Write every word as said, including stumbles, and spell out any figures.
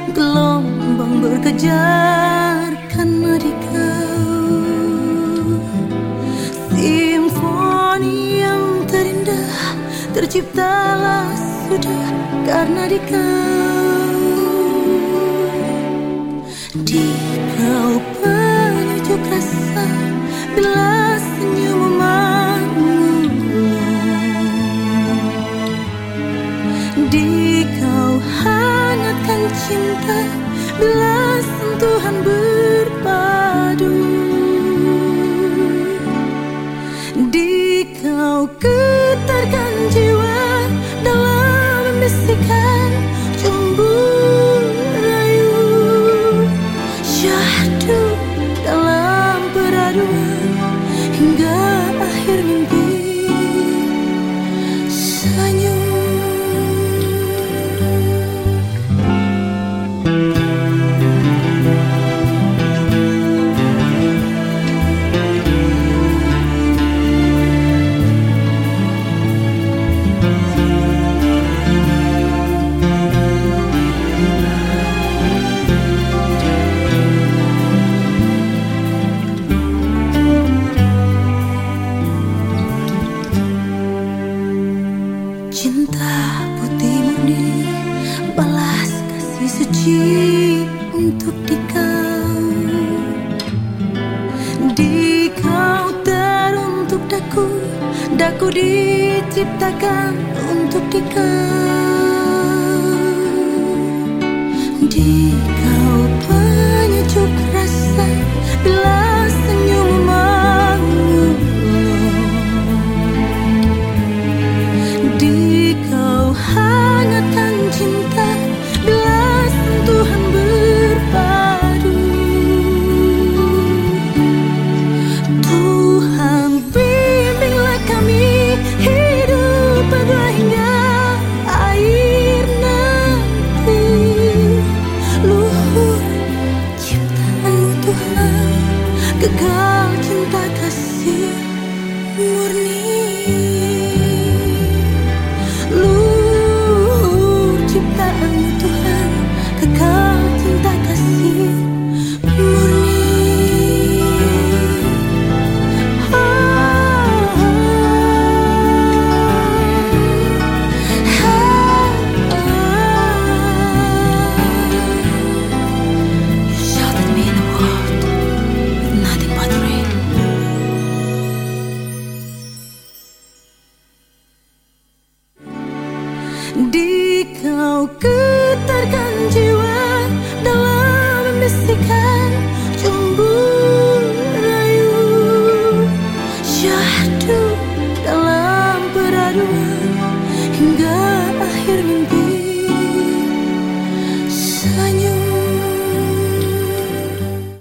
gelombang berkejar karena di kau. Simfoni yang terindah terciptalah sudah karena di kau. Di kau penyejuk rasa bila senyum memanggung. Di kau hangatkan cinta bila sentuhan berpadu. Di kau getarkan jiwa dalam bisikan cumbu rayu. Syahdu dalam peraduan hingga akhir mimpi senyum. Cinta putih murni, balas kasih suci untuk di kau. Di kau teruntuk daku, daku diciptakan untuk di kau. Di